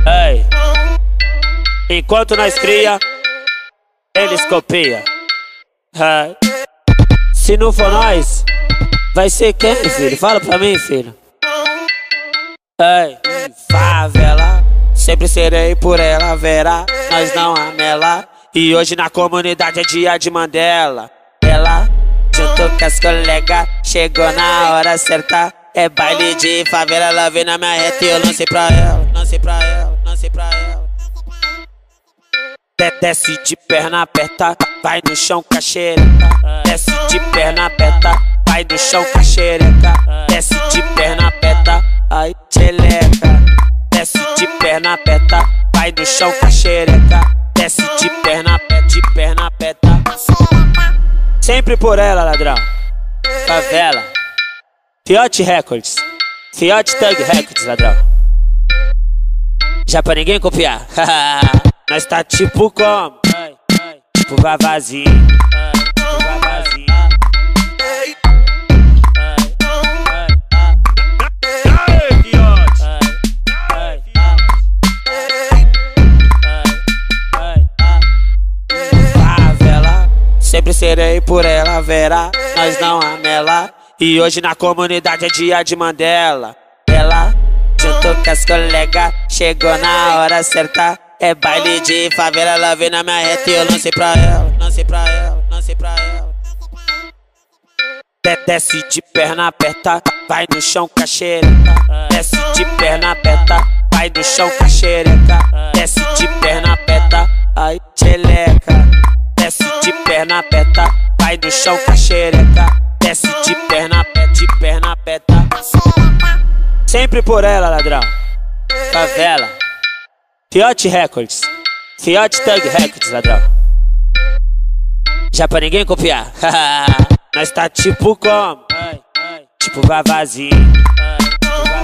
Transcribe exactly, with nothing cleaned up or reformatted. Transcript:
Ei. Enquanto nós cria, eles copia. Ei. Se não for nós, vai ser quem, filho? Fala pra mim, filho. Ei. Favela, sempre serei por ela, verá, nós não amela. E hoje na comunidade é dia de Mandela. Ela, junto com as colegas, chegou na hora certa. É baile de favela, ela veio na minha reta e eu lancei pra ela, lancei pra ela, lancei pra ela. Desce de perna aperta, vai no chão com a xereca. Desce de perna aperta, vai no chão com a xereca. Desce de perna aperta, ai tcheleca. Desce de perna aperta, vai no chão com a xereca. Desce de perna aperta, de perna aperta. Sempre por ela, ladrão. Favela. Fiote Records, Fiote Thug Records, ladrão. Já pra ninguém copiar. Nós tá tipo como? Tipo vavazinho, tipo vavazinho. Favela, sempre serei por ela, verá, nós não amela. E hoje na comunidade é dia de Mandela. Ela, junto com as colegas, chegou na hora certa. É baile de favela, ela veio na minha reta e eu lancei pra ela, lancei pra ela, lancei pra ela. Desce de perna aperta, vai no chão com a xereca. Desce de perna aperta, vai no chão com a xereca. Desce de perna aperta, ai tcheleca. Desce de perna aperta, vai no chão com a xereca. Desce de perna aperta, de perna aperta. Sempre por ela, ladrão. Favela. Fiote Records, Fiote Thug Records, ladrão. Já pra ninguém copiar. Nós tá tipo como? Tipo vavazinho, tipo vavazinho.